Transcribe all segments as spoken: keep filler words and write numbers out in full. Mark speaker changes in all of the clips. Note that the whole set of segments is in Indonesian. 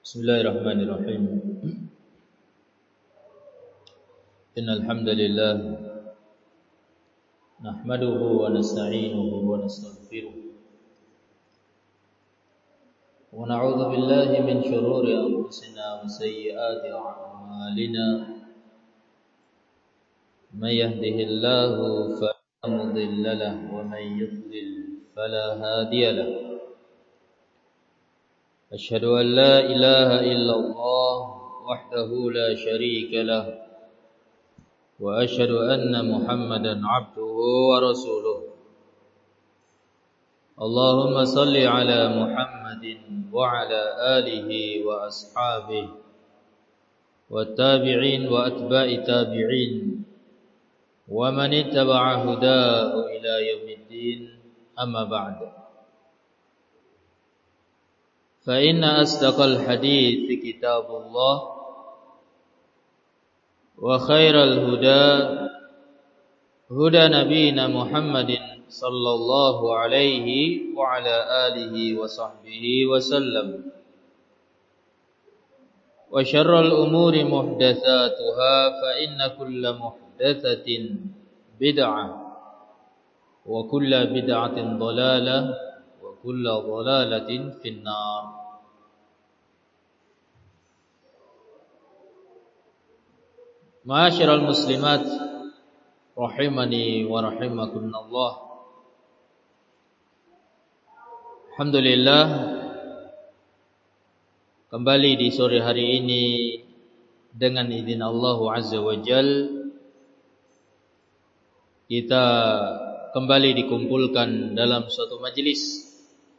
Speaker 1: Bismillahirrahmanirrahim. Innal hamdalillah nahmaduhu wa nasta'inuhu wa nastaghfiruh wa na'udzu billahi min shururi anfusina wa sayyiati a'malina. May yahdihillahu fala mudilla lahu wa may yudlil fala hadiya lahu. Asyhadu an la ilaha illallah wahdahu la syarika lah wa asyhadu anna Muhammadan abduhu wa rasuluh. Allahumma salli ala Muhammadin wa ala alihi wa ashabihi wa tabi'in wa atba'i tabi'in wa man ittaba'a hudahu ila yaumiddin. Amma ba'du. فإن أصدق الحديث كتاب الله وخير الهدى هدى نبينا محمد صلى الله عليه وعلى آله وصحبه وسلم وشر الأمور محدثاتها فإن كل محدثة بدعة وكل بدعة ضلالة وكل ضلالة في النار. Ma'asyiral muslimat rahimani wa rahimakumullah. Alhamdulillah, kembali di sore hari ini dengan izin Allah Azza wa Jal kita kembali dikumpulkan dalam suatu majelis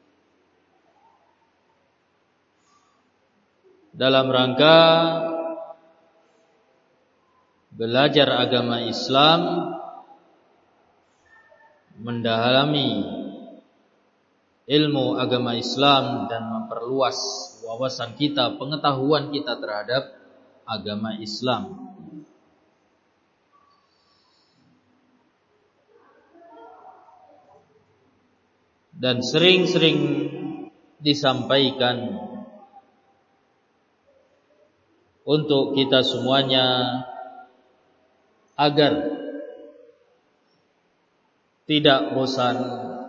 Speaker 1: dalam rangka belajar agama Islam, mendalami ilmu agama Islam dan memperluas wawasan kita, pengetahuan kita terhadap agama Islam. Dan sering-sering disampaikan untuk kita semuanya agar tidak bosan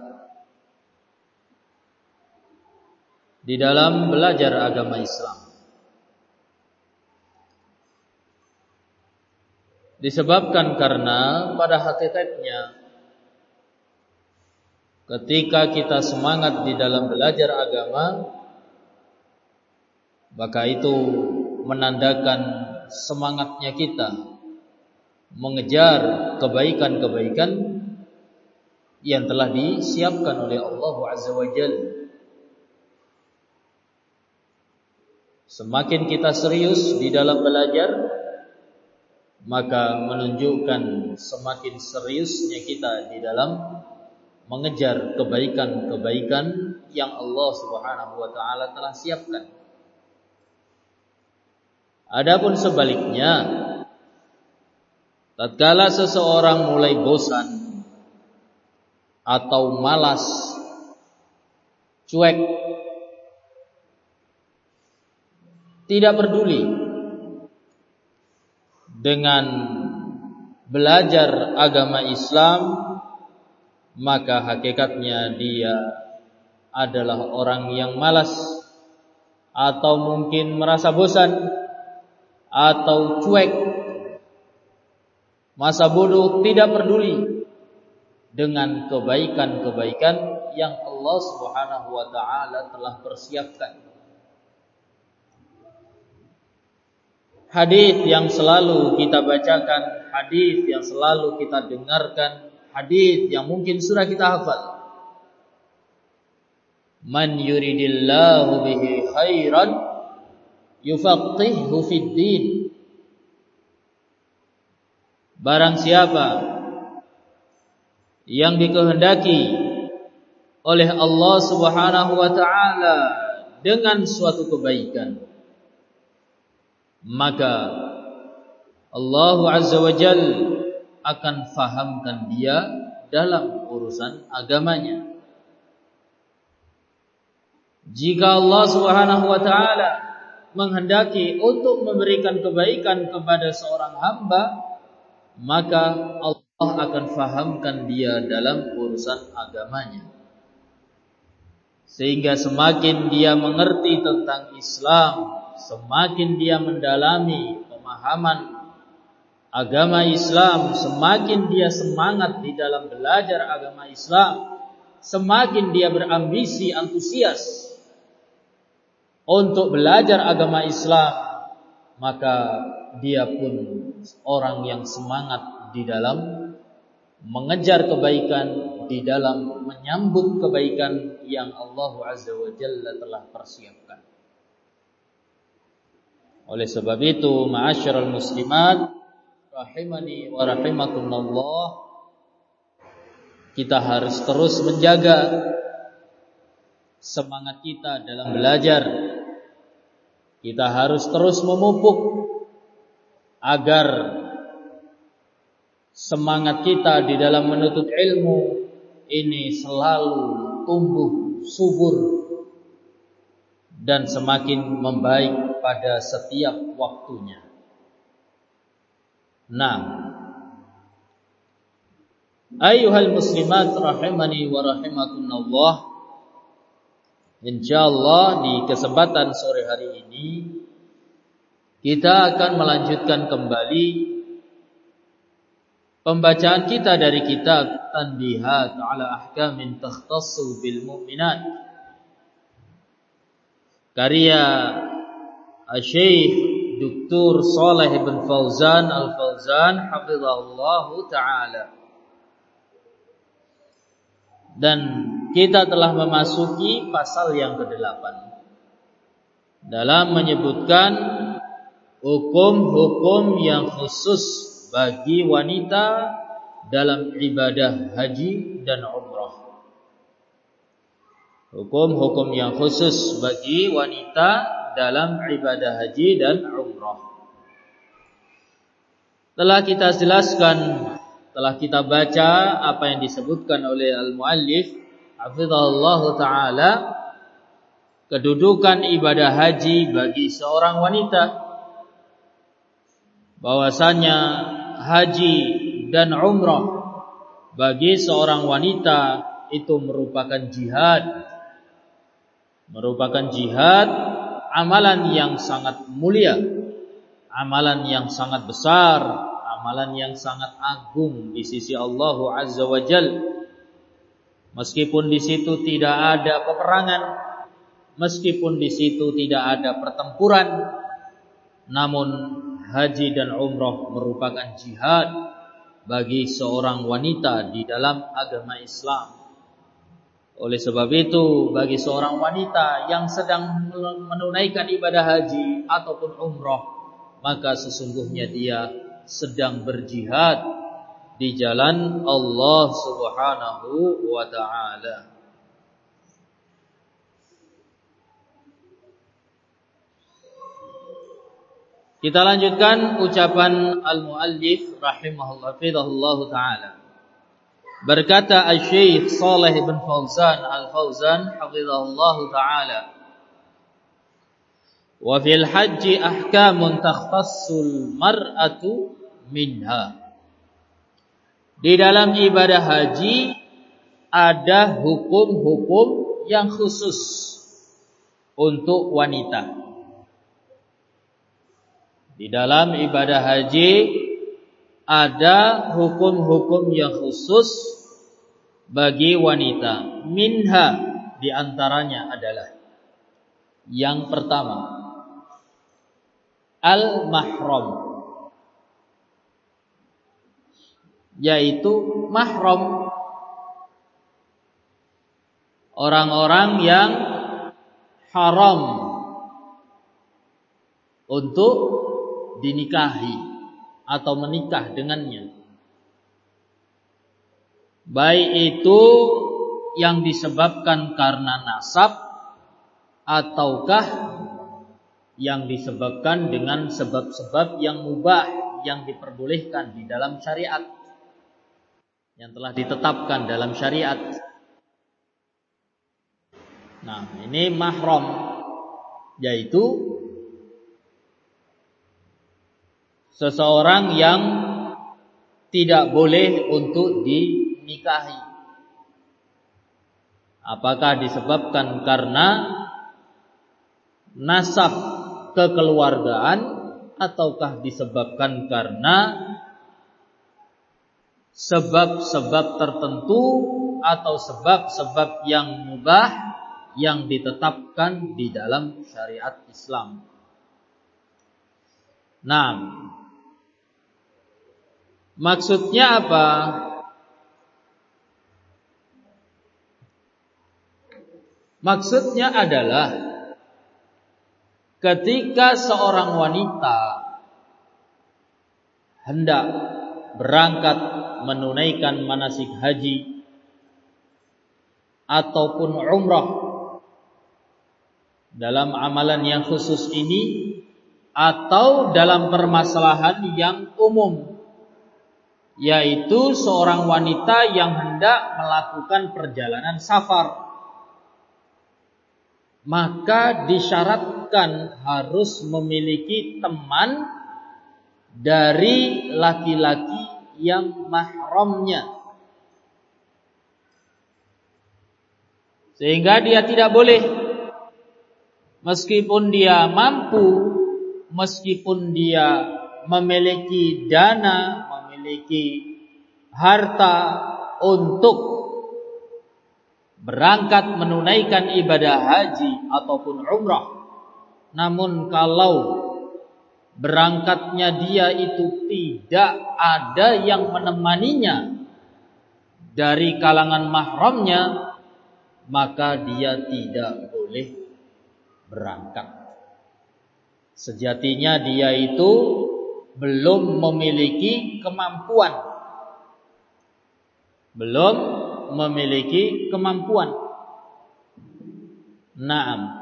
Speaker 1: di dalam belajar agama Islam. Disebabkan karena pada hakikatnya ketika kita semangat di dalam belajar agama, maka itu menandakan semangatnya kita mengejar kebaikan-kebaikan yang telah disiapkan oleh Allah Azza wa Jalla. Semakin kita serius di dalam belajar, maka menunjukkan semakin seriusnya kita di dalam mengejar kebaikan-kebaikan yang Allah Subhanahu wa taala telah siapkan. Adapun sebaliknya, tatkala seseorang mulai bosan atau malas, cuek, tidak peduli dengan belajar agama Islam, maka hakikatnya dia adalah orang yang malas atau mungkin merasa bosan atau cuek, masa bodoh, tidak peduli dengan kebaikan-kebaikan yang Allah Subhanahu wa taala telah persiapkan. Hadis yang selalu kita bacakan, hadis yang selalu kita dengarkan, hadis yang mungkin sudah kita hafal. Man yuridillahu bihi khairan yufaqihhu fid din. Barang siapa yang dikehendaki oleh Allah Subhanahu wa taala dengan suatu kebaikan, maka Allah Azza wa Jalla akan fahamkan dia dalam urusan agamanya. Jika Allah Subhanahu wa taala menghendaki untuk memberikan kebaikan kepada seorang hamba, maka Allah akan fahamkan dia dalam urusan agamanya. Sehingga semakin dia mengerti tentang Islam, semakin dia mendalami pemahaman agama Islam, semakin dia semangat di dalam belajar agama Islam, semakin dia berambisi, antusias untuk belajar agama Islam, maka dia pun orang yang semangat di dalam mengejar kebaikan, di dalam menyambut kebaikan yang Allah Azza wa Jalla telah persiapkan. Oleh sebab itu, ma'asyiral muslimat rahimani wa rahimakumullah, kita harus terus menjaga semangat kita dalam belajar. Kita harus terus memupuk agar semangat kita di dalam menuntut ilmu ini selalu tumbuh subur dan semakin membaik pada setiap waktunya. Nah, ayyuhal muslimat rahimani wa rahimakumullah, insyaallah di kesempatan sore hari ini kita akan melanjutkan kembali pembacaan kita dari kitab Tanbihat ala Ahkamin Takhtassu bil Mu'minat, karya Syekh Doktor Shalih bin Fauzan Al-Fauzan hafizahullahu taala. Dan kita telah memasuki pasal yang kedelapan dalam menyebutkan hukum-hukum yang khusus bagi wanita dalam ibadah haji dan umrah. Hukum-hukum yang khusus bagi wanita dalam ibadah haji dan umrah. Telah kita jelaskan, telah kita baca apa yang disebutkan oleh al-muallif hafizahullahu taala, kedudukan ibadah haji bagi seorang wanita, bahwasanya haji dan umrah bagi seorang wanita itu merupakan jihad, merupakan jihad, amalan yang sangat mulia, amalan yang sangat besar, amalan yang sangat agung di sisi Allah Azza wa Jalla. Meskipun di situ tidak ada peperangan, meskipun di situ tidak ada pertempuran, namun haji dan umrah merupakan jihad bagi seorang wanita di dalam agama Islam. Oleh sebab itu, bagi seorang wanita yang sedang menunaikan ibadah haji ataupun umrah, maka sesungguhnya dia sedang berjihad di jalan Allah Subhanahu wa ta'ala. Kita lanjutkan ucapan al-muallif rahimahullah fidahullahu ta'ala. Berkata Al-Syekh Shalih bin Fauzan Al-Fauzan hafizahullahu ta'ala, wa fil haji ahkamun takhtassul mar'atu minha. Di dalam ibadah haji ada hukum-hukum yang khusus untuk wanita. Di dalam ibadah haji ada hukum-hukum yang khusus bagi wanita. Minha, di antaranya adalah yang pertama, al-mahram, yaitu mahram, orang-orang yang haram untuk dinikahi atau menikah dengannya, baik itu yang disebabkan karena nasab ataukah yang disebabkan dengan sebab-sebab yang mubah, yang diperbolehkan di dalam syariat, yang telah ditetapkan dalam syariat. Nah, ini mahram, yaitu seseorang yang tidak boleh untuk dinikahi. Apakah disebabkan karena nasab kekeluargaan ataukah disebabkan karena sebab-sebab tertentu atau sebab-sebab yang mubah yang ditetapkan di dalam syariat Islam. Nah, maksudnya apa? Maksudnya adalah ketika seorang wanita hendak berangkat menunaikan manasik haji ataupun umrah, dalam amalan yang khusus ini atau dalam permasalahan yang umum, yaitu seorang wanita yang hendak melakukan perjalanan safar, maka disyaratkan harus memiliki teman dari laki-laki yang mahramnya, sehingga dia tidak boleh, meskipun dia mampu, meskipun dia memiliki dana, memiliki harta untuk berangkat menunaikan ibadah haji ataupun umrah, namun kalau berangkatnya dia itu tidak ada yang menemaninya dari kalangan mahramnya, maka dia tidak boleh berangkat. Sejatinya dia itu belum memiliki kemampuan, belum memiliki kemampuan. Naam.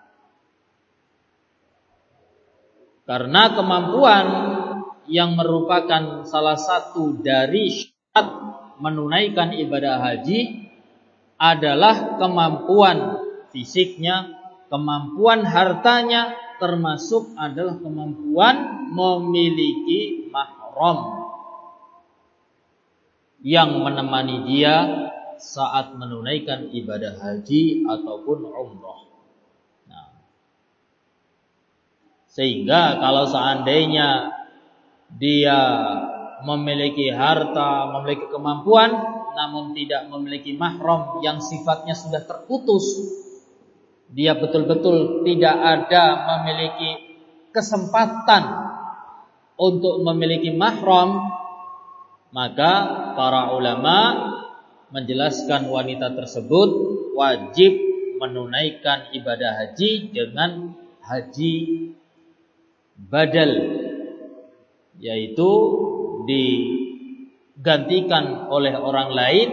Speaker 1: Karena kemampuan yang merupakan salah satu dari syarat menunaikan ibadah haji adalah kemampuan fisiknya, kemampuan hartanya, termasuk adalah kemampuan memiliki mahram yang menemani dia saat menunaikan ibadah haji ataupun umrah. Sehingga kalau seandainya dia memiliki harta, memiliki kemampuan, namun tidak memiliki mahram yang sifatnya sudah terputus, dia betul-betul tidak ada memiliki kesempatan untuk memiliki mahram, maka para ulama menjelaskan wanita tersebut wajib menunaikan ibadah haji dengan haji badal, yaitu digantikan oleh orang lain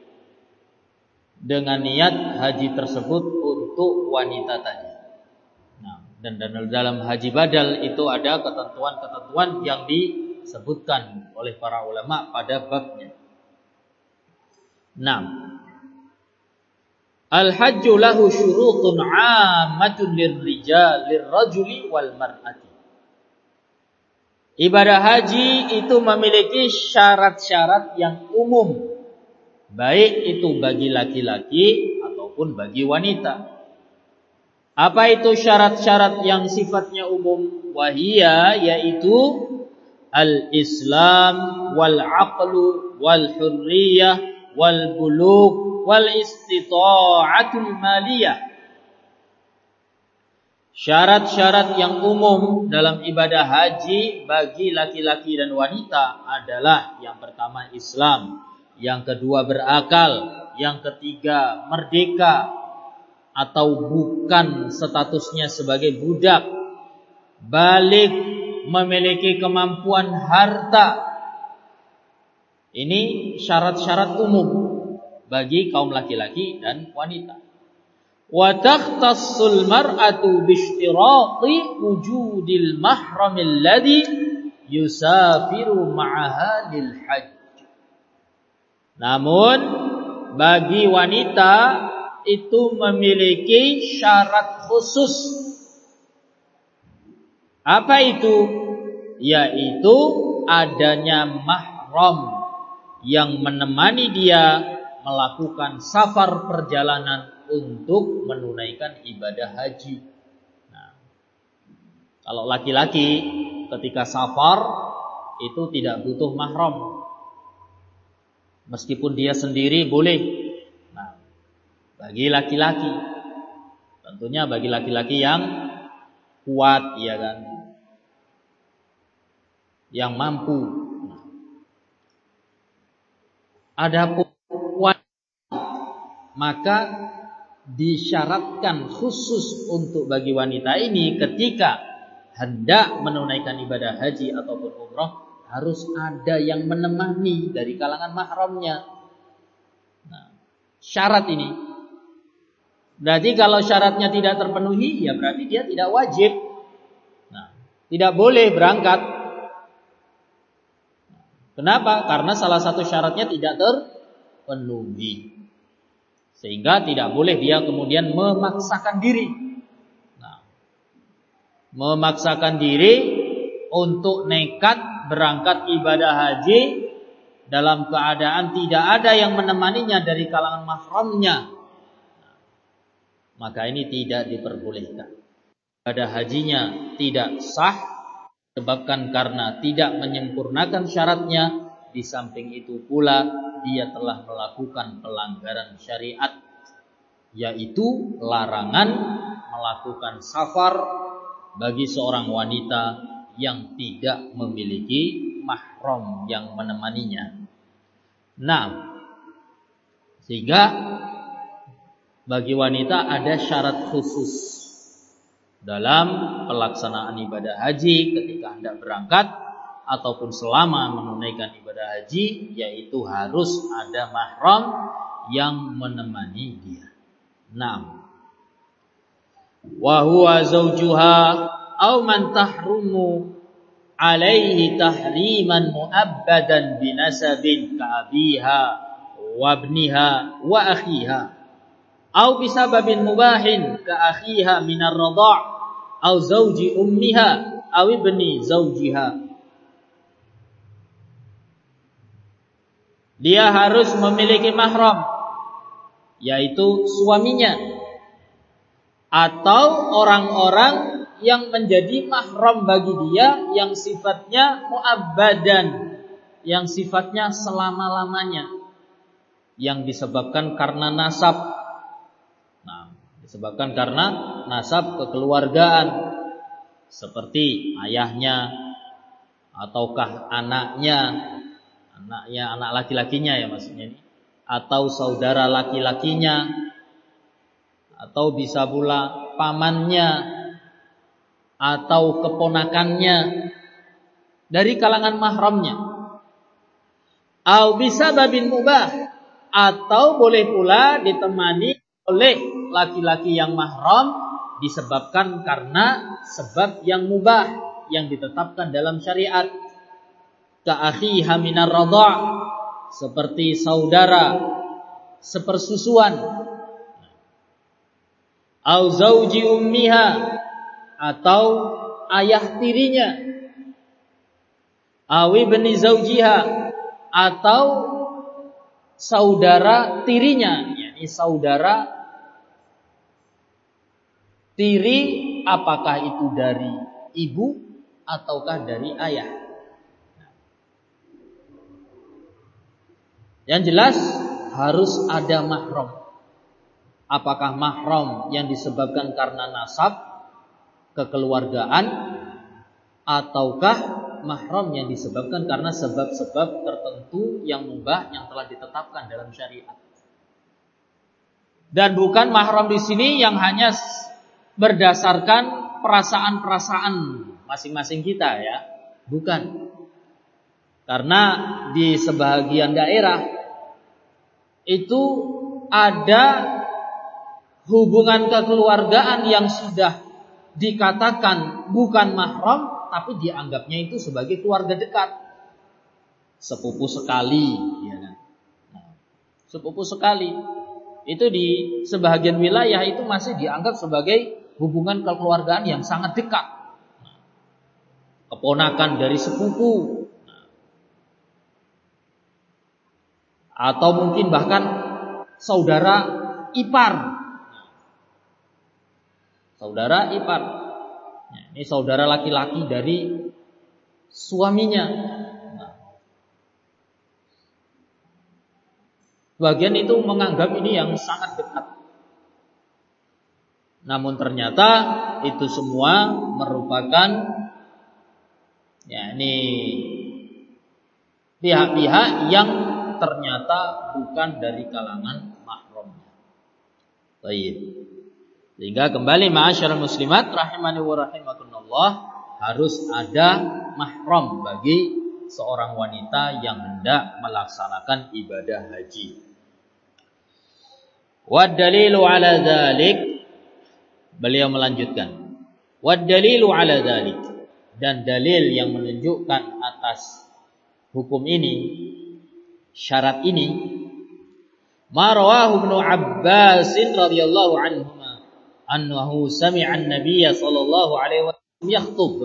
Speaker 1: dengan niat haji tersebut untuk wanita tadi. Nah, dan dalam haji badal itu ada ketentuan-ketentuan yang disebutkan oleh para ulama pada babnya. Nah, al-hajju lahu syurutun 'ammatun lirrijal lirrajuli wal mar'ati. Ibadah haji itu memiliki syarat-syarat yang umum, baik itu bagi laki-laki ataupun bagi wanita. Apa itu syarat-syarat yang sifatnya umum? Wahia, yaitu al-islam wal aqlu wal hurriyah wal bulugh wal istita'atul maliyah. Syarat-syarat yang umum dalam ibadah haji bagi laki-laki dan wanita adalah yang pertama Islam, yang kedua berakal, yang ketiga merdeka atau bukan statusnya sebagai budak, balik, memiliki kemampuan harta. Ini syarat-syarat umum bagi kaum laki-laki dan wanita. Wa takhtassul mar'atu bishtirati wujudil mahram alladhi yusafiru ma'aha lil hajj. Namun bagi wanita itu memiliki syarat khusus. Apa itu? yaitu adanya mahram yang menemani dia melakukan safar perjalanan untuk menunaikan ibadah haji. Nah, kalau laki-laki ketika safar itu tidak butuh mahram, meskipun dia sendiri boleh. Nah, bagi laki-laki, tentunya bagi laki-laki yang kuat, ya kan, yang mampu. Adapun wanita, maka disyaratkan khusus untuk bagi wanita ini ketika hendak menunaikan ibadah haji ataupun umrah harus ada yang menemani dari kalangan mahramnya. Nah, syarat ini. Berarti kalau syaratnya tidak terpenuhi, ya berarti dia tidak wajib. Nah, tidak boleh berangkat. Kenapa? Karena salah satu syaratnya tidak terpenuhi. Sehingga tidak boleh dia kemudian memaksakan diri. Nah, memaksakan diri untuk nekat berangkat ibadah haji dalam keadaan tidak ada yang menemaninya dari kalangan mahramnya. Nah, maka ini tidak diperbolehkan. Ibadah hajinya tidak sah disebabkan karena tidak menyempurnakan syaratnya. Di samping itu pula dia telah melakukan pelanggaran syariat, yaitu larangan melakukan safar bagi seorang wanita yang tidak memiliki mahram yang menemaninya. Nah, sehingga bagi wanita ada syarat khusus dalam pelaksanaan ibadah haji ketika hendak berangkat ataupun selama menunaikan ibadah haji, yaitu harus ada mahram yang menemani dia. Naam. Wa huwa zawjuha aw man tahrumu alaihi tahriman muabbadan binasabin ka abiha wa ibniha wa akhiha aw bisababin mubahin ka akhiha minar radha' aw zawji ummiha aw ibni zawjiha. Dia harus memiliki mahram, yaitu suaminya atau orang-orang yang menjadi mahram bagi dia yang sifatnya muabbadan, yang sifatnya selama-lamanya, yang disebabkan karena nasab. Nah, disebabkan karena nasab kekeluargaan, seperti ayahnya ataukah anaknya, anaknya anak laki-lakinya ya maksudnya ini, atau saudara laki-lakinya, atau bisa pula pamannya atau keponakannya dari kalangan mahramnya. Au bisa babin mubah, atau boleh pula ditemani oleh laki-laki yang mahram disebabkan karena sebab yang mubah yang ditetapkan dalam syariat. Ka akhiha minar radha', seperti saudara sepersusuan. Au zauji ummiha, atau ayah tirinya. Au ibni zaujiha, atau saudara tirinya, yakni saudara tiri, apakah itu dari ibu ataukah dari ayah. Yang jelas harus ada mahram. Apakah mahram yang disebabkan karena nasab kekeluargaan, ataukah mahram yang disebabkan karena sebab-sebab tertentu yang mubah yang telah ditetapkan dalam syariat. Dan bukan mahram di sini yang hanya berdasarkan perasaan-perasaan masing-masing kita ya, bukan. Karena di sebahagian daerah itu ada hubungan kekeluargaan yang sudah dikatakan bukan mahram, tapi dianggapnya itu sebagai keluarga dekat, sepupu sekali, ya kan? Nah, sepupu sekali itu di sebahagian wilayah itu masih dianggap sebagai hubungan kekeluargaan yang sangat dekat. Nah, keponakan dari sepupu, atau mungkin bahkan saudara ipar. Saudara ipar. Nah, ini saudara laki-laki dari suaminya. Nah, bagian itu menganggap ini yang sangat dekat. Namun ternyata itu semua merupakan ya ini pihak-pihak yang ternyata bukan dari kalangan mahramnya. Baik. Sehingga kembali ma'asyiral muslimat rahimani wa rahimakumullah, harus ada mahram bagi seorang wanita yang hendak melaksanakan ibadah haji. Wa dalilu ala dzalik, beliau melanjutkan, wa dalilu ala dzalik, dan dalil yang menunjukkan atas hukum ini, syarat ini, ma rawahu Ibnu Abbas radhiyallahu anhuma annahu sami'a an-nabiy sallallahu alaihi wasallam yakhthub,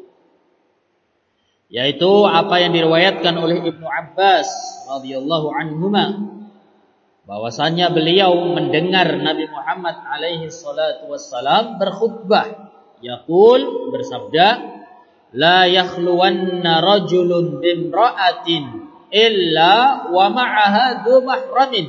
Speaker 1: yaitu apa yang diriwayatkan oleh Ibnu Abbas radhiyallahu anhuma, bahwasanya beliau mendengar Nabi Muhammad alaihi salatu wassalam berkhutbah, yaqul, bersabda, la yakhluwanna rajulun bimra'atin illa wa ma'aha dzu mahramin.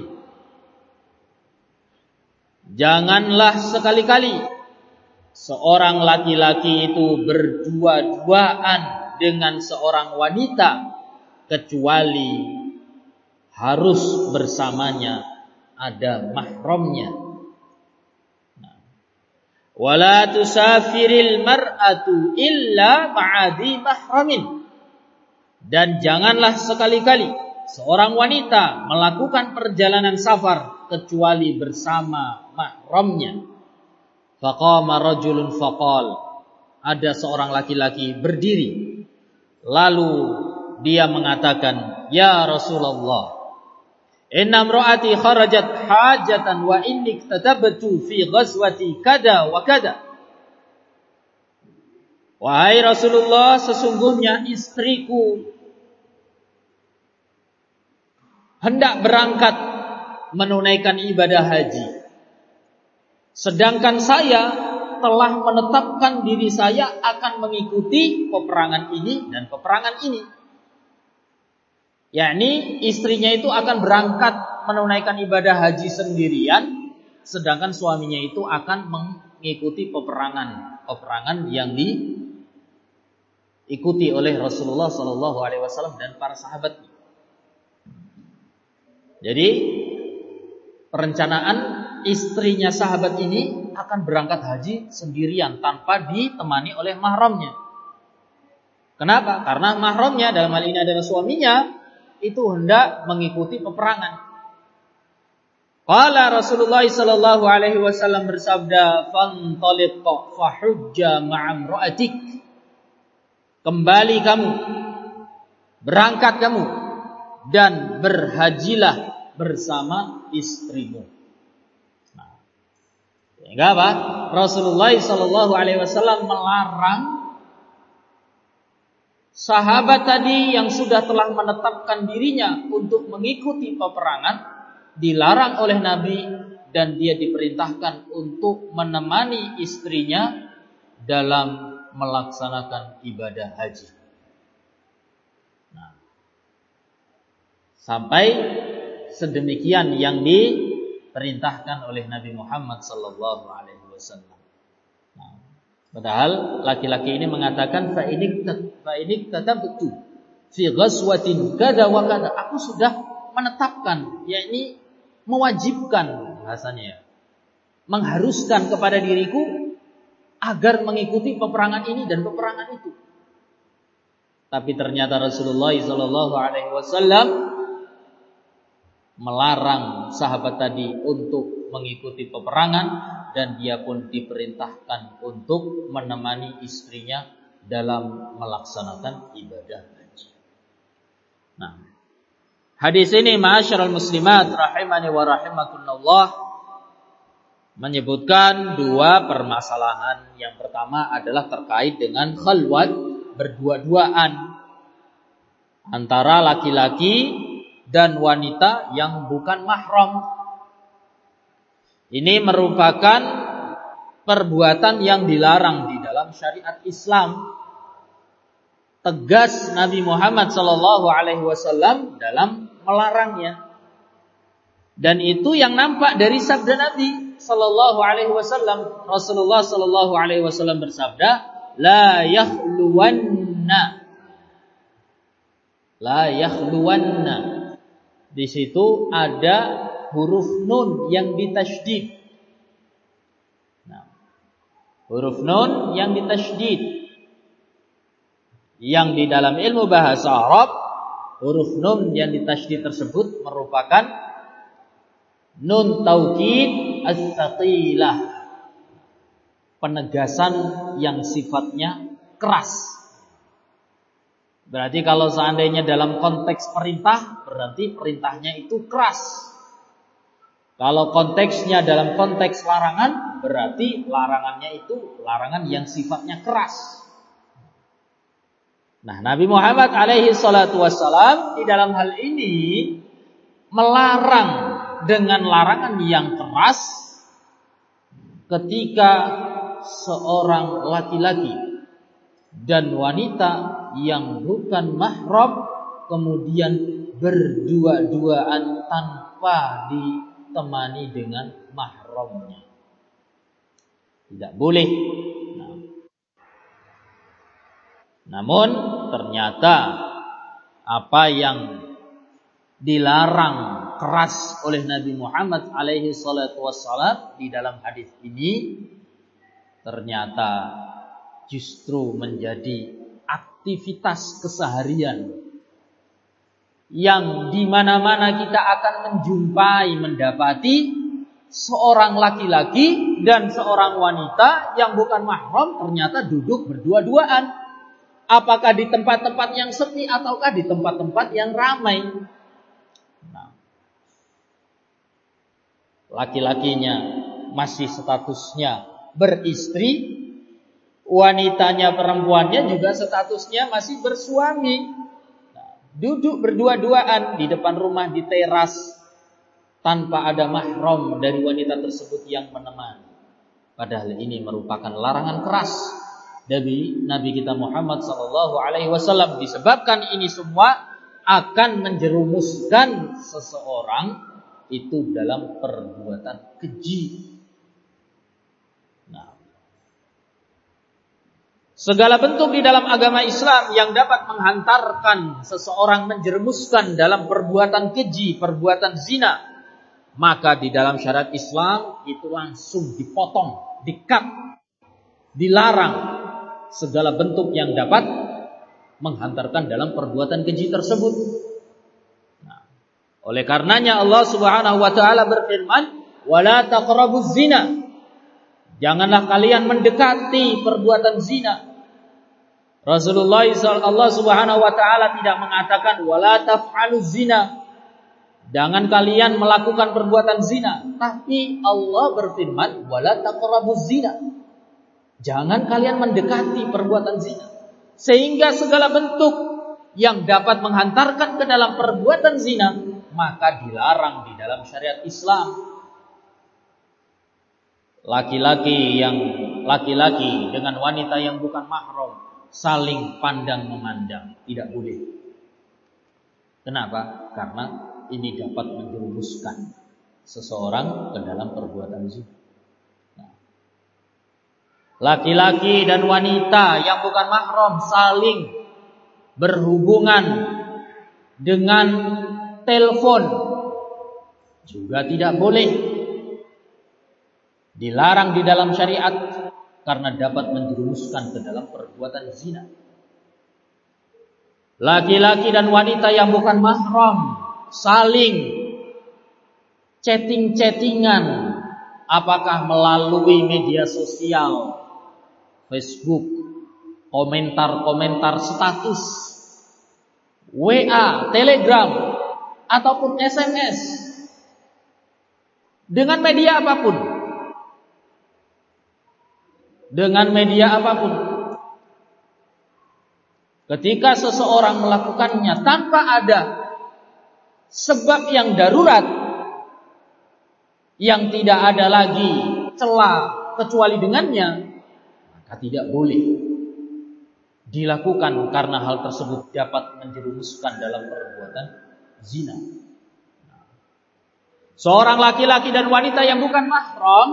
Speaker 1: Janganlah sekali-kali seorang laki-laki itu berdua-duaan dengan seorang wanita kecuali harus bersamanya ada mahramnya. Wala tusafiril mar'atu illa ma'adhi mahramin. Dan janganlah sekali-kali seorang wanita melakukan perjalanan safar kecuali bersama mahramnya. Faqama rajulun faqal, ada seorang laki-laki berdiri, lalu dia mengatakan, ya Rasulullah, inna imra'ati kharajat hajatan wa inni iktatabtu fi ghazwati kada wa kada. Wahai Rasulullah, sesungguhnya istriku hendak berangkat menunaikan ibadah haji, sedangkan saya telah menetapkan diri saya akan mengikuti peperangan ini dan peperangan ini. Yakni istrinya itu akan berangkat menunaikan ibadah haji sendirian, sedangkan suaminya itu akan mengikuti peperangan peperangan yang diikuti oleh Rasulullah Sallallahu Alaihi Wasallam dan para sahabatnya. Jadi perencanaan istrinya sahabat ini akan berangkat haji sendirian tanpa ditemani oleh mahramnya. Kenapa? Karena mahramnya dalam hal ini adalah suaminya, itu hendak mengikuti peperangan. Qala Rasulullah sallallahu alaihi wasallam bersabda, "Fantaliq fahujja ma'amra'atik." Kembali kamu, berangkat kamu dan berhajilah bersama istrimu. Nah, sehingga apa? Rasulullah sallallahu alaihi wasallam melarang sahabat tadi yang sudah telah menetapkan dirinya untuk mengikuti peperangan, dilarang oleh Nabi, dan dia diperintahkan untuk menemani istrinya dalam melaksanakan ibadah haji. Nah, sampai sedemikian yang diperintahkan oleh Nabi Muhammad sallallahu alaihi wasallam. Nah, padahal laki-laki ini mengatakan fa inik tatabtu fi ghazwatin kada wa kada. Aku sudah menetapkan, yakni mewajibkan, bahasanya mengharuskan kepada diriku agar mengikuti peperangan ini dan peperangan itu. Tapi ternyata Rasulullah sallallahu alaihi wasallam melarang sahabat tadi untuk mengikuti peperangan, dan dia pun diperintahkan untuk menemani istrinya dalam melaksanakan ibadah haji. Nah, hadis ini ma'asyiral muslimat rahimani wa rahimakumullah menyebutkan dua permasalahan. Yang pertama adalah terkait dengan khalwat berdua-duaan antara laki-laki dan wanita yang bukan mahram. Ini merupakan perbuatan yang dilarang di dalam syariat Islam. Tegas Nabi Muhammad sallallahu alaihi wasallam dalam melarangnya. Dan itu yang nampak dari sabda Nabi sallallahu alaihi wasallam. Rasulullah sallallahu alaihi wasallam bersabda, "La yakhluwanna." La yakhluwanna. Di situ ada huruf nun yang ditasydid. Nah, huruf nun yang ditasydid. Yang di dalam ilmu bahasa Arab, huruf nun yang ditasydid tersebut merupakan nun taukid as-saqilah, penegasan yang sifatnya keras. Berarti kalau seandainya dalam konteks perintah, berarti perintahnya itu keras. Kalau konteksnya dalam konteks larangan, berarti larangannya itu larangan yang sifatnya keras. Nah, Nabi Muhammad alaihi salatu wassalam di dalam hal ini melarang dengan larangan yang keras ketika seorang laki-laki dan wanita yang bukan mahram kemudian berdua-duaan tanpa ditemani dengan mahramnya. Tidak boleh. Nah, namun ternyata apa yang dilarang keras oleh Nabi Muhammad alaihi salatu wassalam di dalam hadis ini ternyata justru menjadi aktivitas keseharian yang di mana-mana kita akan menjumpai, mendapati seorang laki-laki dan seorang wanita yang bukan mahram ternyata duduk berdua-duaan. Apakah di tempat-tempat yang sepi ataukah di tempat-tempat yang ramai. Nah, laki-lakinya masih statusnya beristri, wanitanya perempuannya juga statusnya masih bersuami. Nah, duduk berdua-duaan di depan rumah di teras tanpa ada mahram dari wanita tersebut yang menemani. Padahal ini merupakan larangan keras dari Nabi kita Muhammad sallallahu alaihi wasallam. Disebabkan ini semua akan menjerumuskan seseorang itu dalam perbuatan keji. Nah, segala bentuk di dalam agama Islam yang dapat menghantarkan seseorang menjerumuskan dalam perbuatan keji, perbuatan zina, maka di dalam syariat Islam itu langsung dipotong, di-cut, dilarang segala bentuk yang dapat menghantarkan dalam perbuatan keji tersebut. Nah, oleh karenanya Allah Subhanahu wa taala berfirman, "Wala taqrabuz zina." Janganlah kalian mendekati perbuatan zina. Rasulullah Allah Subhanahu wa taala tidak mengatakan wala taf'aluz zina. Jangan kalian melakukan perbuatan zina, tapi Allah berfirman wala taqrabuz zina. Jangan kalian mendekati perbuatan zina. Sehingga segala bentuk yang dapat menghantarkan ke dalam perbuatan zina maka dilarang di dalam syariat Islam. Laki-laki yang laki-laki dengan wanita yang bukan mahram saling pandang memandang tidak boleh. Kenapa? Karena ini dapat menjerumuskan seseorang ke dalam perbuatan zina. Nah, laki-laki dan wanita yang bukan mahram saling berhubungan dengan telepon juga tidak boleh. Dilarang di dalam syariat karena dapat menjerumuskan ke dalam perbuatan zina. Laki-laki dan wanita yang bukan mahram saling chatting-chattingan, apakah melalui media sosial, Facebook, komentar-komentar status, W A, Telegram, ataupun S M S, dengan media apapun. Dengan media apapun. Ketika seseorang melakukannya tanpa ada sebab yang darurat, yang tidak ada lagi celah kecuali dengannya, maka tidak boleh dilakukan karena hal tersebut dapat menjerumuskan dalam perbuatan zina. Seorang laki-laki dan wanita yang bukan mahram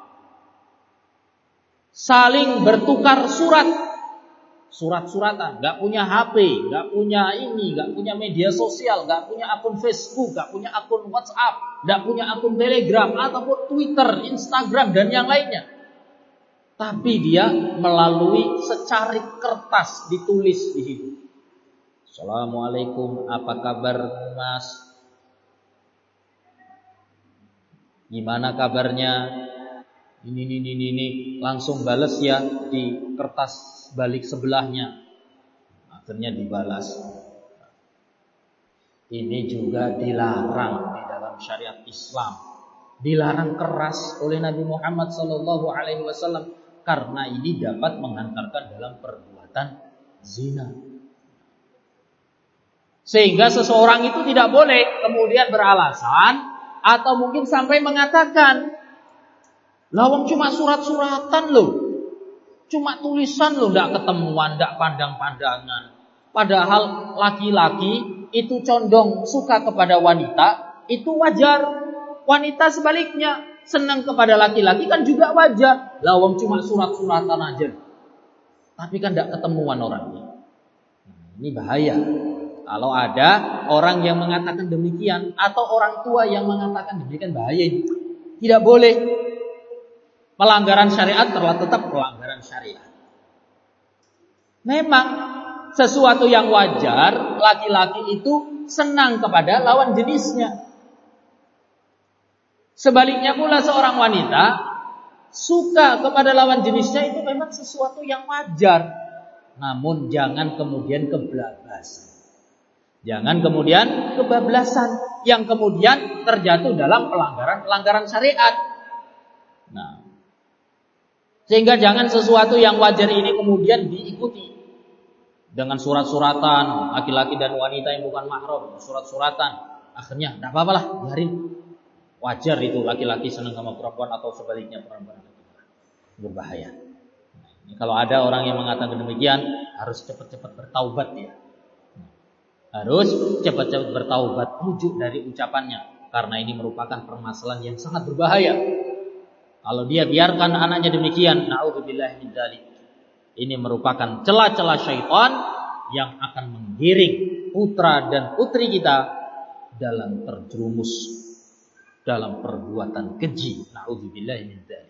Speaker 1: saling bertukar surat, surat-suratan, gak punya H P, gak punya ini, gak punya media sosial, gak punya akun Facebook, gak punya akun WhatsApp, gak punya akun Telegram ataupun Twitter, Instagram dan yang lainnya. Tapi dia melalui secarik kertas ditulis di situ. Assalamualaikum, apa kabar Mas? Gimana kabarnya? Ini, ini, ini, ini. Langsung balas ya di kertas balik sebelahnya. Akhirnya dibalas. Ini juga dilarang di dalam syariat Islam. Dilarang keras oleh Nabi Muhammad sallallahu alaihi wasallam karena ini dapat menghantarkan dalam perbuatan zina. Sehingga seseorang itu tidak boleh kemudian beralasan atau mungkin sampai mengatakan, lawang cuma surat-suratan loh, cuma tulisan loh, tidak ketemuan, tidak pandang-pandangan. Padahal laki-laki itu condong suka kepada wanita, itu wajar. Wanita sebaliknya senang kepada laki-laki kan juga wajar. Lawang cuma surat-suratan aja, tapi kan tidak ketemuan orangnya. Ini bahaya. Kalau ada orang yang mengatakan demikian atau orang tua yang mengatakan demikian, bahaya. Tidak boleh. Pelanggaran syariat telah tetap pelanggaran syariat. Memang sesuatu yang wajar, laki-laki itu senang kepada lawan jenisnya. Sebaliknya pula seorang wanita suka kepada lawan jenisnya, itu memang sesuatu yang wajar. Namun jangan kemudian kebablasan. Jangan kemudian kebablasan yang kemudian terjatuh dalam pelanggaran-pelanggaran syariat. Nah, sehingga jangan sesuatu yang wajar ini kemudian diikuti dengan surat-suratan, laki-laki dan wanita yang bukan mahram, surat-suratan. Akhirnya tidak apa-apa lah, biarin. Wajar itu laki-laki senang sama perempuan atau sebaliknya perempuan. Berbahaya. Nah, ini kalau ada orang yang mengatakan demikian, harus cepat-cepat bertaubat ya. Harus cepat-cepat bertaubat, rujuk dari ucapannya, karena ini merupakan permasalahan yang sangat berbahaya. Kalau dia biarkan anaknya demikian, na'udzubillahi min dzalik. Ini merupakan celah-celah syaitan yang akan menggiring putra dan putri kita dalam terjerumus dalam perbuatan keji. Na'udzubillahi min dzalik.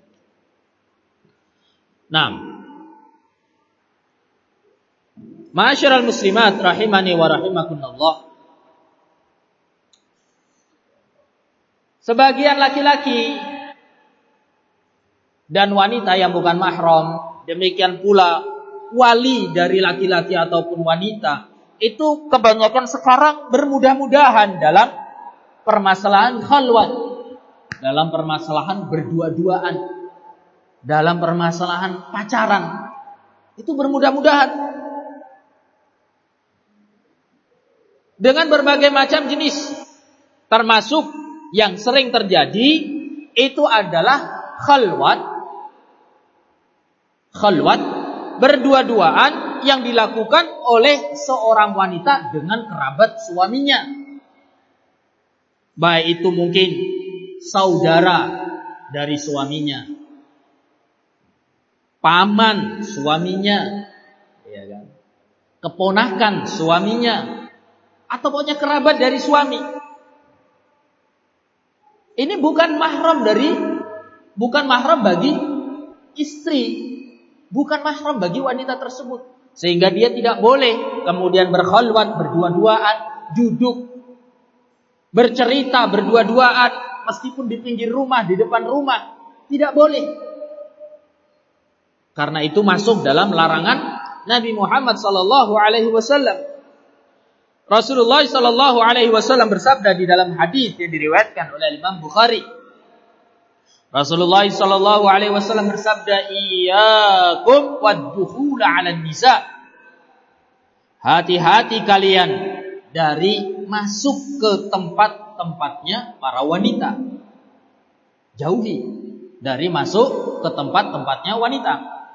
Speaker 1: Naam. Ma'asyiral muslimat rahimani wa rahimakumullah. Sebagian laki-laki dan wanita yang bukan mahram, demikian pula wali dari laki-laki ataupun wanita, itu kebanyakan sekarang bermudah-mudahan dalam permasalahan khalwat, dalam permasalahan berdua-duaan, dalam permasalahan pacaran. Itu bermudah-mudahan dengan berbagai macam jenis, termasuk yang sering terjadi itu adalah khalwat, khalwat berdua-duaan yang dilakukan oleh seorang wanita dengan kerabat suaminya. Baik itu mungkin saudara dari suaminya, paman suaminya, ya kan? Keponakan suaminya, atau pokoknya kerabat dari suami. Ini bukan mahram dari, bukan mahram bagi istri, bukan mahram bagi wanita tersebut, sehingga dia tidak boleh kemudian berkhalwat berdua-duaan, duduk bercerita berdua-duaan meskipun di pinggir rumah, di depan rumah, tidak boleh. Karena itu masuk dalam larangan Nabi Muhammad sallallahu alaihi wasallam. Rasulullah sallallahu alaihi wasallam bersabda di dalam hadis yang diriwayatkan oleh Imam Bukhari. Rasulullah sallallahu alaihi wasallam bersabda, "Iyyakum wad-dukhul 'alan nisa." hati-hati kalian dari masuk ke tempat-tempatnya para wanita. Jauhi dari masuk ke tempat-tempatnya wanita.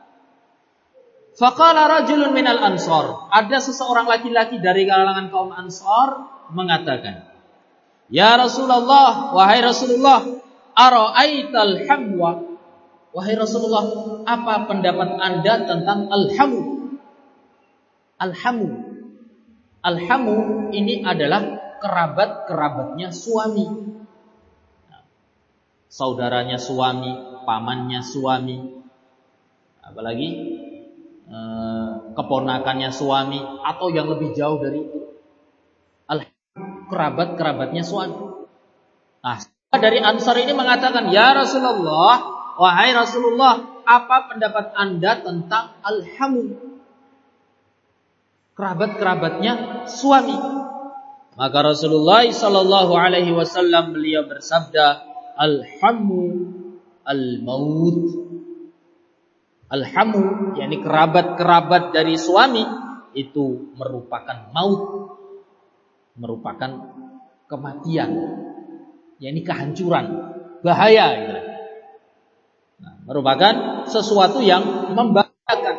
Speaker 1: Faqala rajulun minal ansar. Ada seseorang laki-laki dari kalangan kaum Ansar mengatakan, "Ya Rasulullah, wahai Rasulullah, ara'aital hamwa?" Wahai Rasulullah, apa pendapat Anda tentang al-hamu? Al-hamu. Al-hamu ini adalah kerabat-kerabatnya suami. Saudaranya suami, pamannya suami, apalagi eh, keponakannya suami, atau yang lebih jauh dari itu. Al-hamu, kerabat-kerabatnya suami. Nah, dari Ansar ini mengatakan, "Ya Rasulullah, wahai Rasulullah, apa pendapat Anda tentang al-hamu? Kerabat-kerabatnya suami." Maka Rasulullah sallallahu alaihi wasallam beliau bersabda, "Al-hamu al-maut." Al-hamu, yakni kerabat-kerabat dari suami itu merupakan maut, merupakan kematian, yakni kehancuran, bahaya gitu. Nah, merupakan sesuatu yang membahayakan.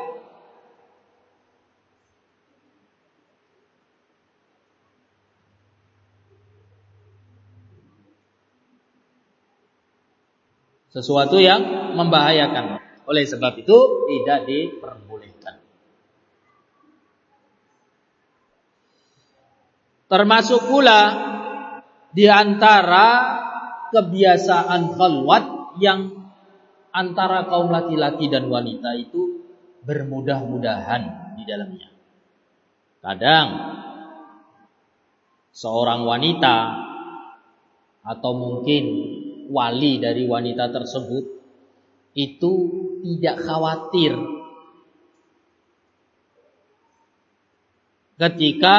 Speaker 1: Sesuatu yang membahayakan. Oleh sebab itu tidak diperbolehkan. Termasuk pula di antara kebiasaan khalwat yang antara kaum laki-laki dan wanita itu bermudah-mudahan di dalamnya. Kadang seorang wanita atau mungkin wali dari wanita tersebut itu tidak khawatir ketika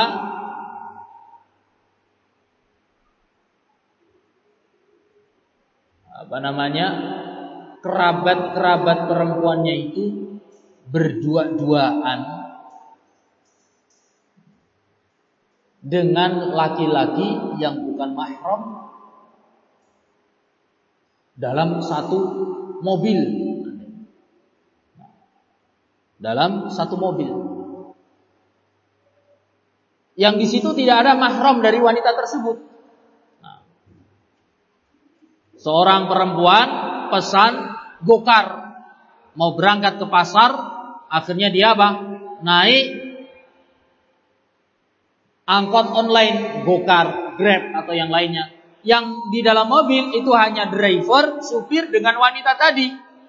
Speaker 1: apa namanya kerabat-kerabat perempuannya itu berdua-duaan dengan laki-laki yang bukan mahram dalam satu mobil. Dalam satu mobil. Yang di situ tidak ada mahram dari wanita tersebut. Nah, seorang perempuan pesan gokar mau berangkat ke pasar, akhirnya dia apa? Naik angkot online, gokar, Grab atau yang lainnya. Yang di dalam mobil itu hanya driver, supir dengan wanita tadi.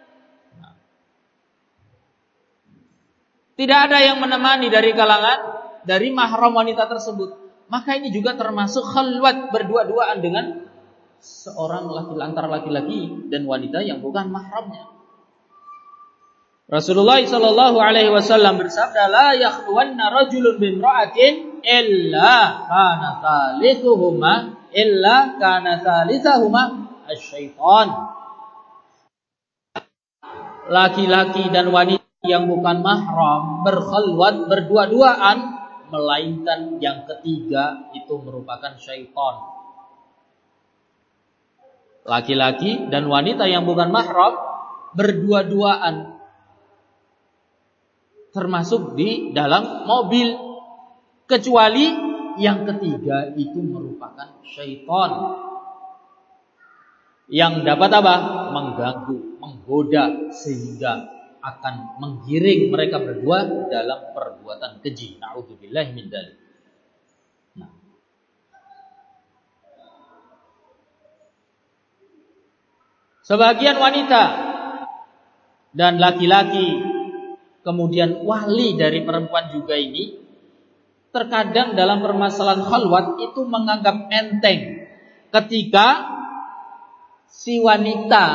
Speaker 1: Tidak ada yang menemani dari kalangan dari mahram wanita tersebut. Maka ini juga termasuk khalwat, berdua-duaan dengan seorang laki antara laki-laki dan wanita yang bukan mahramnya. Rasulullah sallallahu alaihi wasallam bersabda, "La yakhluwanna rajulun bimra'atin illa kana thalithuhuma illa kana thalithahuma asy-syaitan." Laki-laki dan wanita yang bukan mahram berkhalwat, berdua-duaan, melainkan yang ketiga itu merupakan syaitan. Laki-laki dan wanita yang bukan mahram berdua-duaan, termasuk di dalam mobil, kecuali yang ketiga itu merupakan syaitan yang dapat apa? Mengganggu, menggoda, sehingga akan menggiring mereka berdua dalam perbuatan keji. Na'udzubillahi min dzalik. Nah. Sebagian wanita dan laki-laki, kemudian wali dari perempuan juga ini, terkadang dalam permasalahan khalwat itu menganggap enteng ketika si wanita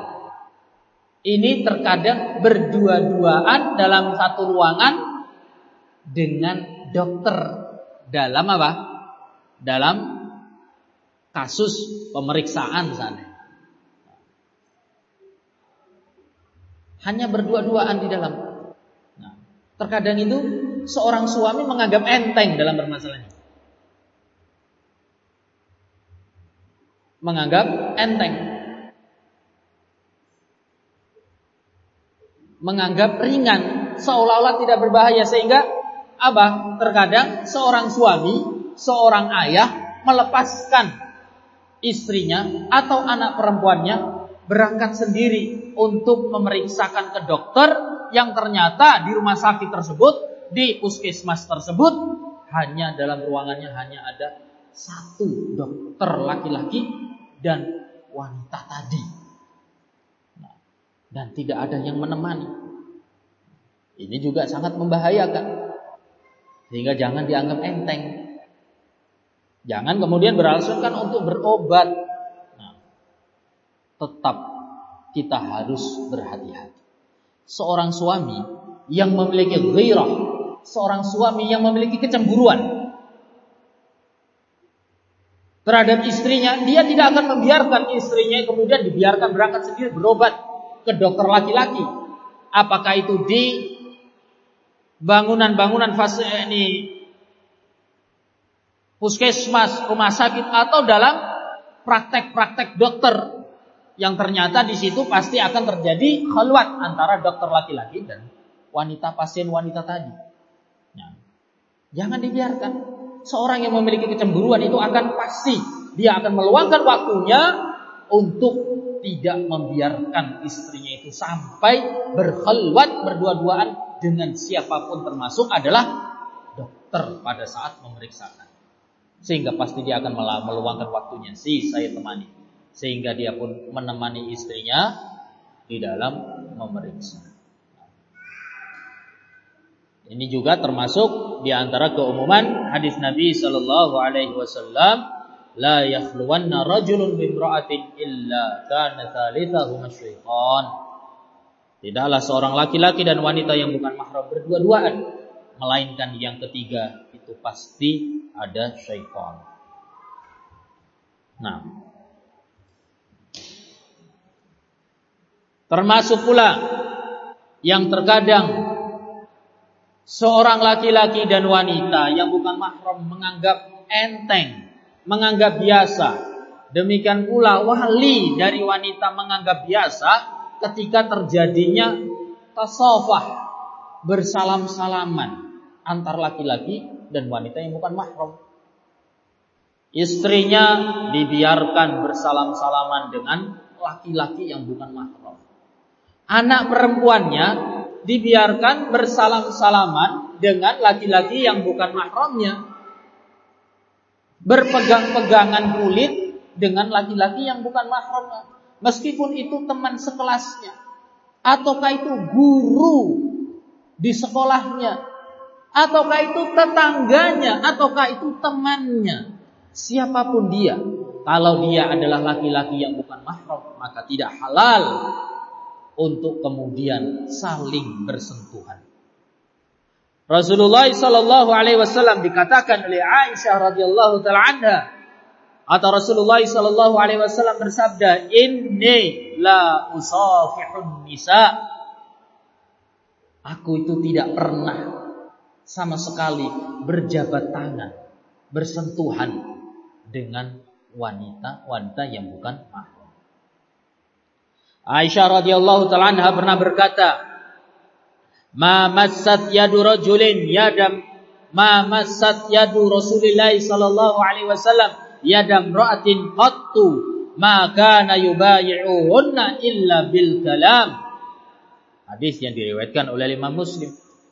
Speaker 1: ini terkadang berdua-duaan dalam satu ruangan dengan dokter dalam apa? Dalam kasus pemeriksaan sana. Hanya berdua-duaan di dalam. Nah, terkadang itu seorang suami menganggap enteng dalam permasalahan. Menganggap enteng. Menganggap ringan, seolah-olah tidak berbahaya, sehingga apa? Terkadang seorang suami, seorang ayah melepaskan istrinya atau anak perempuannya berangkat sendiri untuk memeriksakan ke dokter yang ternyata di rumah sakit tersebut, di puskesmas tersebut, hanya dalam ruangannya hanya ada satu dokter laki-laki dan wanita tadi. Nah, dan tidak ada yang menemani. Ini juga sangat membahayakan. Sehingga jangan dianggap enteng. Jangan kemudian beralasankan untuk berobat. Nah, tetap kita harus berhati-hati. Seorang suami yang memiliki ghairah, seorang suami yang memiliki kecemburuan terhadap istrinya, dia tidak akan membiarkan istrinya kemudian dibiarkan berangkat sendiri berobat ke dokter laki-laki. Apakah itu di bangunan-bangunan fase ini puskesmas, rumah sakit, atau dalam praktek-praktek dokter yang ternyata di situ pasti akan terjadi khalwat antara dokter laki-laki dan wanita, pasien wanita tadi. Nah, jangan dibiarkan. Seorang yang memiliki kecemburuan itu akan pasti dia akan meluangkan waktunya untuk tidak membiarkan istrinya itu sampai berkhalwat berdua-duaan dengan siapapun, termasuk adalah dokter pada saat memeriksakan. Sehingga pasti dia akan meluangkan waktunya, si saya temani, sehingga dia pun menemani istrinya di dalam memeriksa. Ini juga termasuk di antara keumuman hadis Nabi sallallahu alaihi wasallam, la yakhluwanna rajulun bimra'atin illa kana thalithahuma syaitan. Tidaklah seorang laki-laki dan wanita yang bukan mahram berdua-duaan, melainkan yang ketiga itu pasti ada syaitan. Nah, termasuk pula yang terkadang seorang laki-laki dan wanita yang bukan mahram menganggap enteng, menganggap biasa. Demikian pula wali dari wanita menganggap biasa ketika terjadinya tasafah, bersalam-salaman antar laki-laki dan wanita yang bukan mahram. Istrinya dibiarkan bersalam-salaman dengan laki-laki yang bukan mahram. Anak perempuannya dibiarkan bersalam-salaman dengan laki-laki yang bukan mahramnya, berpegang-pegangan kulit dengan laki-laki yang bukan mahramnya, meskipun itu teman sekelasnya, ataukah itu guru di sekolahnya, ataukah itu tetangganya, ataukah itu temannya, siapapun dia, kalau dia adalah laki-laki yang bukan mahram, maka tidak halal untuk kemudian saling bersentuhan. Rasulullah sallallahu alaihi wasallam dikatakan oleh Aisyah radhiyallahu taala anha, atau Rasulullah sallallahu alaihi wasallam bersabda, "Inni la usafihun nisa." Aku itu tidak pernah sama sekali berjabat tangan, bersentuhan dengan wanita-wanita yang bukan mahram. Aisyah radhiyallahu ta'ala anha pernah berkata, "Ma massat yadu rajulin yadam ma massat yadu Rasulillah sallallahu alaihi wasallam yadam ra'atin qattu ma kana yubayi'uhunna illa bil kalam." Hadis yang diriwayatkan oleh Imam Muslim.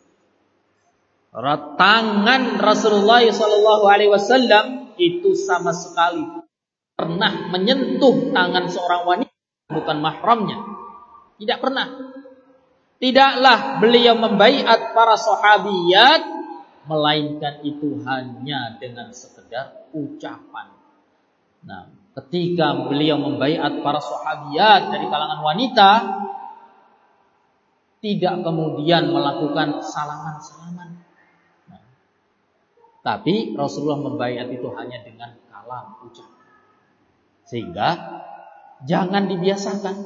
Speaker 1: Tangan Rasulullah sallallahu alaihi wasallam itu sama sekali pernah menyentuh tangan seorang wanita bukan mahramnya. Tidak pernah. Tidaklah beliau membaiat para sahabiyat, melainkan itu hanya dengan sekedar ucapan. Nah, ketika beliau membaiat para sahabiyat dari kalangan wanita, tidak kemudian melakukan salaman-salaman. Nah, tapi Rasulullah membaiat itu hanya dengan kalam, ucapan. Sehingga jangan dibiasakan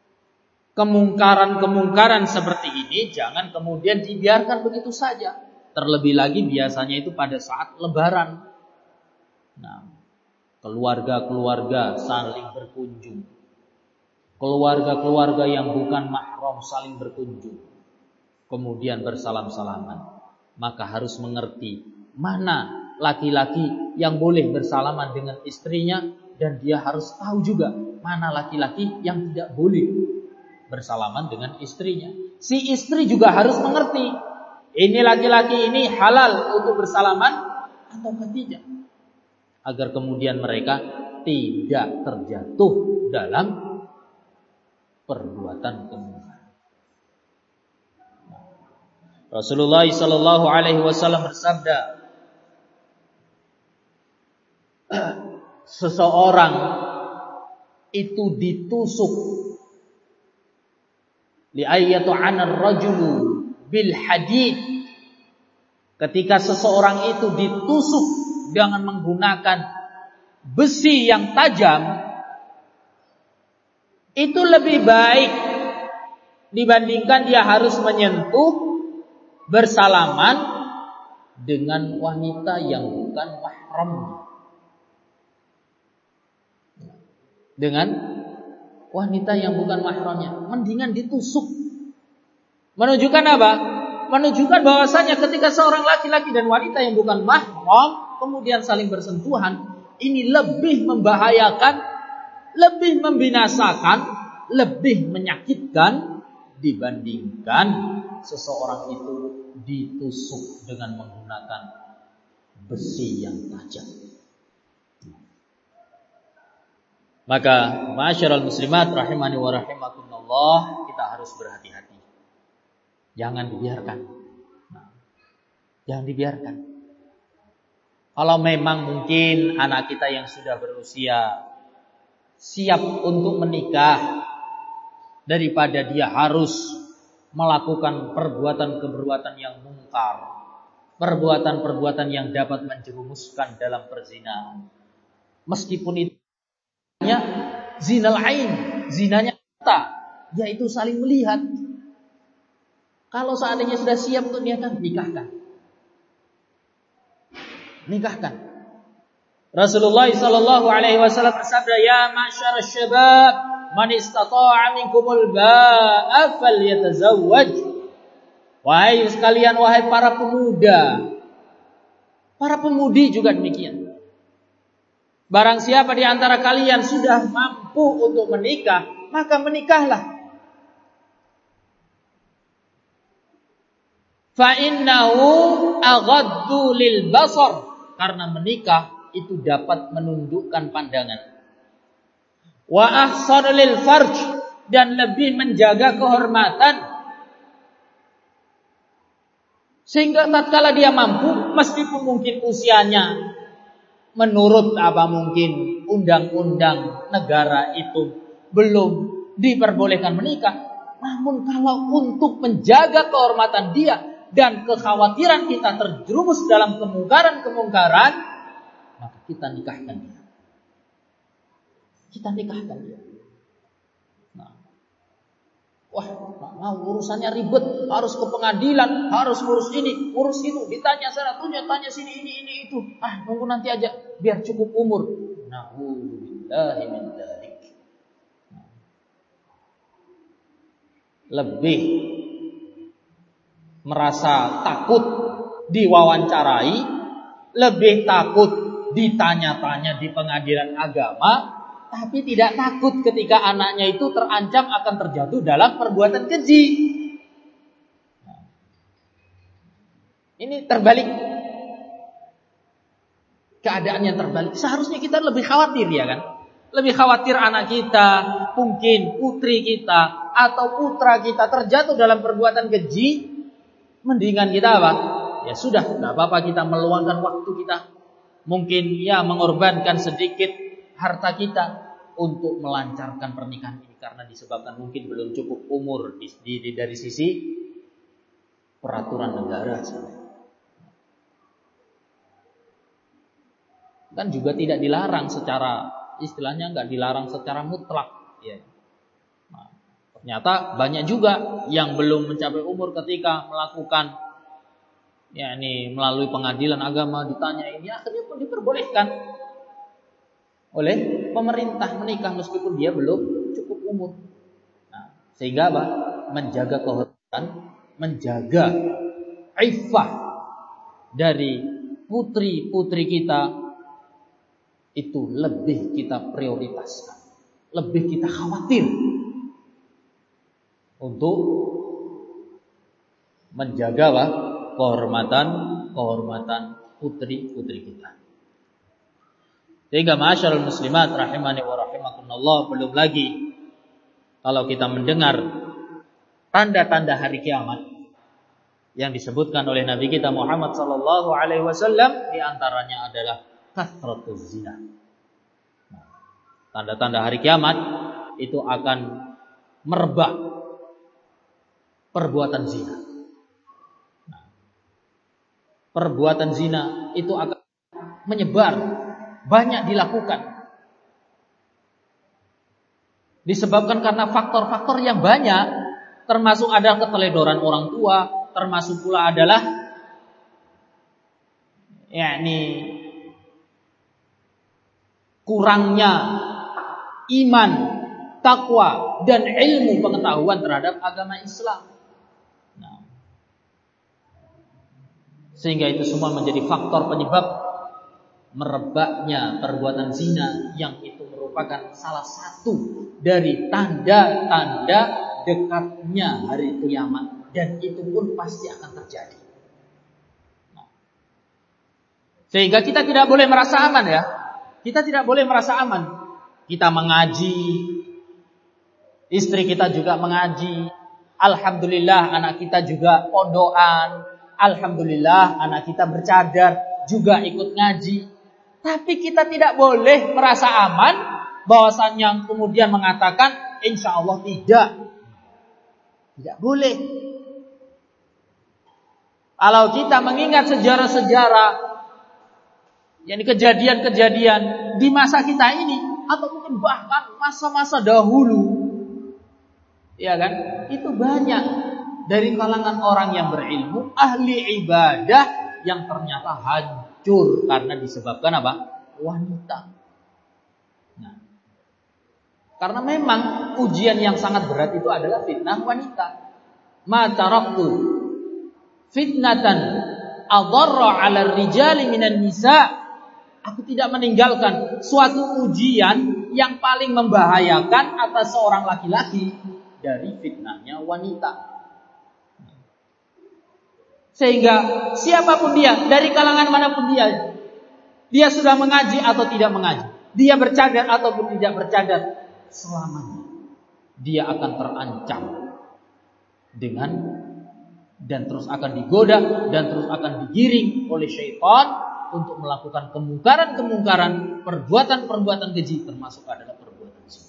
Speaker 1: kemungkaran-kemungkaran seperti ini, jangan kemudian dibiarkan begitu saja. Terlebih lagi biasanya itu pada saat lebaran. Nah, keluarga-keluarga saling berkunjung. Keluarga-keluarga yang bukan mahram saling berkunjung. Kemudian bersalam-salaman. Maka harus mengerti mana laki-laki yang boleh bersalaman dengan istrinya, dan dia harus tahu juga mana laki-laki yang tidak boleh bersalaman dengan istrinya. Si istri juga harus mengerti ini laki-laki ini halal untuk bersalaman atau tidak, agar kemudian mereka tidak terjatuh dalam perbuatan kemungkaran. Rasulullah sallallahu alaihi wasallam bersabda, seseorang itu ditusuk li ayyatu 'anar rajulu bil hadid, ketika seseorang itu ditusuk dengan menggunakan besi yang tajam, itu lebih baik dibandingkan dia harus menyentuh bersalaman dengan wanita yang bukan mahram. Dengan wanita yang bukan mahramnya, mendingan ditusuk. Menunjukkan apa? Menunjukkan bahwasanya ketika seorang laki-laki dan wanita yang bukan mahram kemudian saling bersentuhan, ini lebih membahayakan, lebih membinasakan, lebih menyakitkan dibandingkan seseorang itu ditusuk dengan menggunakan besi yang tajam. Maka ma'asyiral muslimat rahimani wa rahimakumullah, kita harus berhati-hati. Jangan dibiarkan. Nah, jangan dibiarkan. Kalau memang mungkin anak kita yang sudah berusia siap untuk menikah, daripada dia harus melakukan perbuatan-perbuatan yang mungkar, perbuatan-perbuatan yang dapat menjerumuskan dalam perzinahan, meskipun itu hanya zinal ain, zinanya mata, yaitu saling melihat. Kalau seandainya sudah siap untuk nikahkan, nikahkan. Nikahkan. Rasulullah sallallahu alaihi wasallam bersabda, "Ya ma'syarasy syabab, man istata'a minkumul ba'a falyatazawwaj." Wahai sekalian, wahai para pemuda, para pemudi juga demikian. Barang siapa di antara kalian sudah mampu untuk menikah, maka menikahlah. Fa innahu aghaddu lil basar, karena menikah itu dapat menundukkan pandangan. Wa ahsanu lil farj, dan lebih menjaga kehormatan. Sehingga tatkala dia mampu, meskipun mungkin usianya menurut apa mungkin undang-undang negara itu belum diperbolehkan menikah, namun kalau untuk menjaga kehormatan dia dan kekhawatiran kita terjerumus dalam kemungkaran-kemungkaran, maka kita nikahkan dia. Kita nikahkan dia. Nah, wah, mau urusannya ribet, harus ke pengadilan, harus ngurus ini, ngurus itu, ditanya sana, tunya, tanya sini, ini, ini, itu. Ah, nunggu nanti aja, biar cukup umur. Na'udzubillahi min dzalik. Lebih merasa takut diwawancarai, lebih takut ditanya-tanya di pengadilan agama, tapi tidak takut ketika anaknya itu terancam akan terjatuh dalam perbuatan keji. Ini terbalik. Keadaan yang terbalik. Seharusnya kita lebih khawatir, ya kan? Lebih khawatir anak kita, mungkin putri kita atau putra kita terjatuh dalam perbuatan keji. Mendingan kita apa? Ya sudah, tidak apa-apa kita meluangkan waktu kita, mungkin ya mengorbankan sedikit harta kita untuk melancarkan pernikahan ini, karena disebabkan mungkin belum cukup umur di, di, dari sisi peraturan negara. Kan juga tidak dilarang secara istilahnya, nggak dilarang secara mutlak. Ya. Nah, ternyata banyak juga yang belum mencapai umur ketika melakukan yakni melalui pengadilan agama ditanya ini, akhirnya pun diperbolehkan oleh pemerintah menikah meskipun dia belum cukup umur. Nah, sehingga apa? Menjaga kehormatan, menjaga iffah dari putri-putri kita itu lebih kita prioritaskan, lebih kita khawatir untuk menjaga apa? kehormatan kehormatan putri-putri kita. Sehingga ma'asyiral muslimat rahimani wa rahimakumullah, belum lagi kalau kita mendengar tanda-tanda hari kiamat yang disebutkan oleh Nabi kita Muhammad sallallahu alaihi wasallam, di antaranya adalah kathratuz zina. Nah, tanda-tanda hari kiamat itu akan merebak perbuatan zina. Nah, perbuatan zina itu akan menyebar, banyak dilakukan. Disebabkan karena faktor-faktor yang banyak, termasuk ada keteledoran orang tua, termasuk pula adalah yakni kurangnya iman, takwa dan ilmu pengetahuan terhadap agama Islam. Nah, sehingga itu semua menjadi faktor penyebab merebaknya perbuatan zina, yang itu merupakan salah satu dari tanda-tanda dekatnya hari kiamat. Dan itu pun pasti akan terjadi. Nah, sehingga kita tidak boleh merasa aman ya. Kita tidak boleh merasa aman. Kita mengaji, istri kita juga mengaji. Alhamdulillah anak kita juga pondokan. Alhamdulillah anak kita bercadar, juga ikut ngaji. Tapi kita tidak boleh merasa aman bahwasannya kemudian mengatakan insya Allah tidak. Tidak boleh. Kalau kita mengingat sejarah-sejarah, yakni kejadian-kejadian di masa kita ini, atau mungkin bahkan masa-masa dahulu, ya kan? Itu banyak dari kalangan orang yang berilmu, ahli ibadah, yang ternyata hancur karena disebabkan apa? Wanita. Nah, karena memang ujian yang sangat berat itu adalah fitnah wanita. Ma taraktu fitnatan adarra 'ala rijali minan nisa. Aku tidak meninggalkan suatu ujian yang paling membahayakan atas seorang laki-laki dari fitnahnya wanita. Sehingga siapapun dia, dari kalangan manapun dia, dia sudah mengaji atau tidak mengaji, dia bercadar ataupun tidak bercadar, selamanya dia akan terancam dengan dan terus akan digoda dan terus akan digiring oleh syaitan untuk melakukan kemungkaran-kemungkaran, perbuatan-perbuatan keji, termasuk adalah perbuatan zina.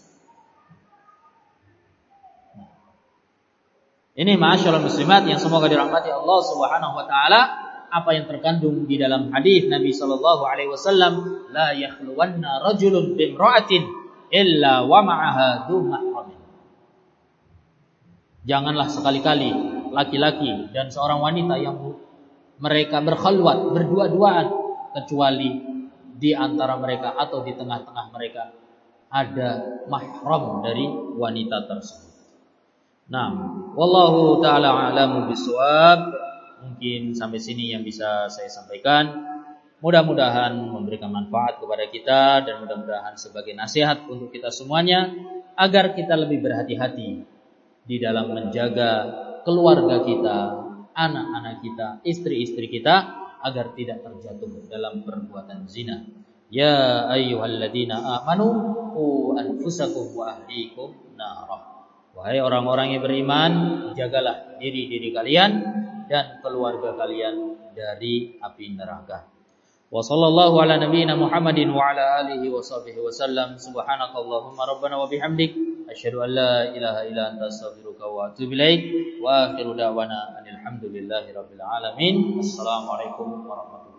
Speaker 1: Nah, ini ma'asyiral muslimat yang semoga dirahmati Allah Subhanahu wa taala, apa yang terkandung di dalam hadis Nabi sallallahu alaihi wasallam, la yakhluwanna rajulun bimra'atin illa wa ma'aha dhu mahramin. Janganlah sekali-kali laki-laki dan seorang wanita yang mereka berkhalwat, berdua-duaan, kecuali di antara mereka atau di tengah-tengah mereka ada mahram dari wanita tersebut. Nah, wallahu taala a'lamu bishawab. Mungkin sampai sini yang bisa saya sampaikan. Mudah-mudahan memberikan manfaat kepada kita dan mudah-mudahan sebagai nasihat untuk kita semuanya agar kita lebih berhati-hati di dalam menjaga keluarga kita, anak-anak kita, istri-istri kita agar tidak terjatuh dalam perbuatan zina. Ya ayyuhalladzina amanu qu anfusakum wa ahlikum narah. Wahai orang-orang yang beriman, jagalah diri-diri kalian dan keluarga kalian dari api neraka. Wa sallallahu ala nabiyyina Muhammadin wa ala alihi wa sahbihi wa sallam. Subhanakallahumma rabbana wa bihamdik asyhadu an la ilaha illa anta astaghfiruka wa atubu ilaik. Wa akhiru da'wana alhamdulillahi rabbil alamin. Assalamualaikum warahmatullahi wabarakatuh.